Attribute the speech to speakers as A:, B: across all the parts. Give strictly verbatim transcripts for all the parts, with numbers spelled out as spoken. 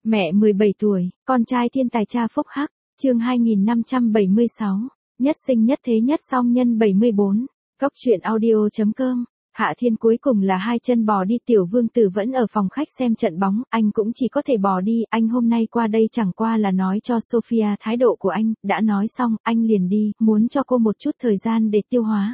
A: Mẹ mười bảy tuổi, con trai thiên tài cha phúc hắc, chương hai nghìn năm trăm bảy mươi sáu, nhất sinh nhất thế nhất song nhân bảy mươi bốn, Cốc truyện audio.com. Hạ Thiên cuối cùng là hai chân bò đi, Tiểu Vương Tử vẫn ở phòng khách xem trận bóng, anh cũng chỉ có thể bò đi, anh hôm nay qua đây chẳng qua là nói cho Sophia thái độ của anh, đã nói xong, anh liền đi, muốn cho cô một chút thời gian để tiêu hóa.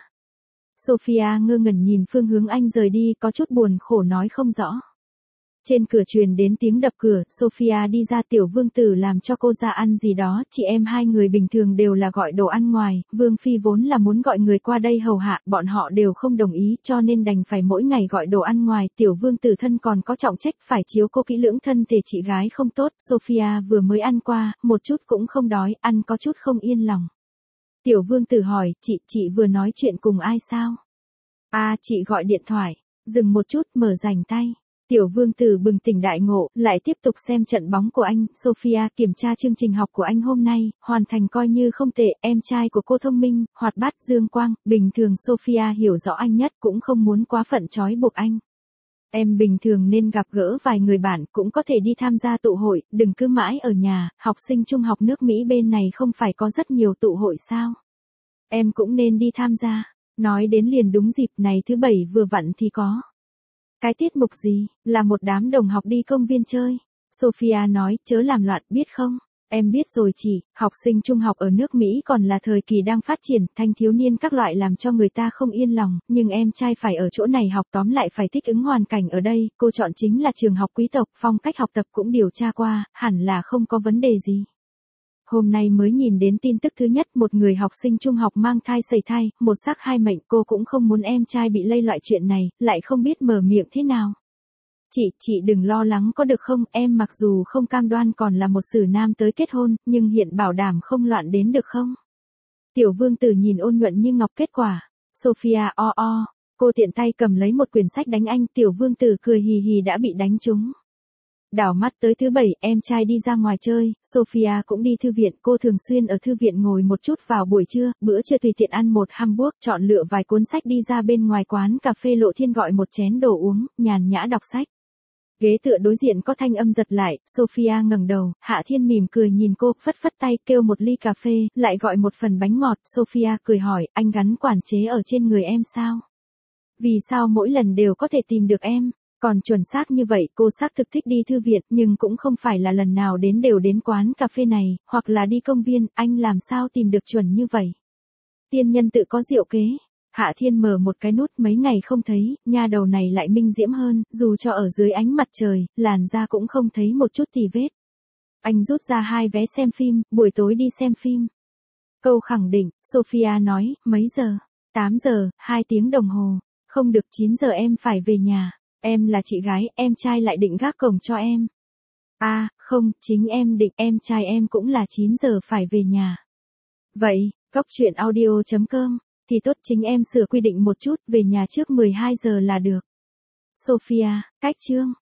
A: Sophia ngơ ngẩn nhìn phương hướng anh rời đi, có chút buồn khổ nói không rõ. Trên cửa truyền đến tiếng đập cửa, Sophia đi ra, Tiểu Vương Tử làm cho cô ra ăn gì đó, chị em hai người bình thường đều là gọi đồ ăn ngoài, Vương Phi vốn là muốn gọi người qua đây hầu hạ, bọn họ đều không đồng ý cho nên đành phải mỗi ngày gọi đồ ăn ngoài, Tiểu Vương Tử thân còn có trọng trách phải chiếu cô kỹ lưỡng thân thể chị gái không tốt, Sophia vừa mới ăn qua, một chút cũng không đói, ăn có chút không yên lòng. Tiểu Vương Tử hỏi, chị, chị vừa nói chuyện cùng ai sao? À, chị gọi điện thoại, dừng một chút, mở rảnh tay. Tiểu Vương Tử bừng tỉnh đại ngộ, lại tiếp tục xem trận bóng của anh, Sophia kiểm tra chương trình học của anh hôm nay, hoàn thành coi như không tệ, em trai của cô thông minh, hoạt bát, dương quang, bình thường Sophia hiểu rõ anh nhất cũng không muốn quá phận trói buộc anh. Em bình thường nên gặp gỡ vài người bạn, cũng có thể đi tham gia tụ hội, đừng cứ mãi ở nhà, học sinh trung học nước Mỹ bên này không phải có rất nhiều tụ hội sao? Em cũng nên đi tham gia, nói đến liền đúng dịp này thứ bảy vừa vặn thì có. Cái tiết mục gì, là một đám đồng học đi công viên chơi. Sophia nói, chớ làm loạn, biết không? Em biết rồi chị, học sinh trung học ở nước Mỹ còn là thời kỳ đang phát triển, thanh thiếu niên các loại làm cho người ta không yên lòng, nhưng em trai phải ở chỗ này học, tóm lại phải thích ứng hoàn cảnh ở đây, cô chọn chính là trường học quý tộc, phong cách học tập cũng điều tra qua, hẳn là không có vấn đề gì. Hôm nay mới nhìn đến tin tức thứ nhất, một người học sinh trung học mang thai sẩy thai, một xác hai mệnh, cô cũng không muốn em trai bị lây loại chuyện này, lại không biết mở miệng thế nào. Chị, chị đừng lo lắng có được không, em mặc dù không cam đoan còn là một xử nam tới kết hôn, nhưng hiện bảo đảm không loạn đến được không? Tiểu Vương Tử nhìn ôn nhuận như ngọc, kết quả. Sophia o o, cô tiện tay cầm lấy một quyển sách đánh anh, Tiểu Vương Tử cười hì hì đã bị đánh trúng. Đảo mắt tới thứ bảy, em trai đi ra ngoài chơi, Sophia cũng đi thư viện, cô thường xuyên ở thư viện ngồi một chút vào buổi trưa, bữa trưa tùy tiện ăn một hamburger, chọn lựa vài cuốn sách đi ra bên ngoài quán cà phê Lộ Thiên gọi một chén đồ uống, nhàn nhã đọc sách. Ghế tựa đối diện có thanh âm giật lại, Sophia ngẩng đầu, Hạ Thiên mỉm cười nhìn cô, phất phất tay, kêu một ly cà phê, lại gọi một phần bánh ngọt, Sophia cười hỏi, anh gắn quản chế ở trên người em sao? Vì sao mỗi lần đều có thể tìm được em? Còn chuẩn xác như vậy, cô xác thực thích đi thư viện, nhưng cũng không phải là lần nào đến đều đến quán cà phê này, hoặc là đi công viên, anh làm sao tìm được chuẩn như vậy? Tiên nhân tự có diệu kế. Hạ Thiên mở một cái nút, mấy ngày không thấy, nha đầu này lại minh diễm hơn, dù cho ở dưới ánh mặt trời, làn da cũng không thấy một chút tì vết. Anh rút ra hai vé xem phim, buổi tối đi xem phim. Câu khẳng định, Sophia nói, mấy giờ? tám giờ, hai tiếng đồng hồ. Không được, chín giờ em phải về nhà. Em là chị gái, em trai lại định gác cổng cho em. À, không, chính em định, em trai em cũng là chín giờ phải về nhà. Vậy, Cốc truyện audio.com, thì tốt, chính em sửa quy định một chút, về nhà trước mười hai giờ là được. Sophia, cách chương.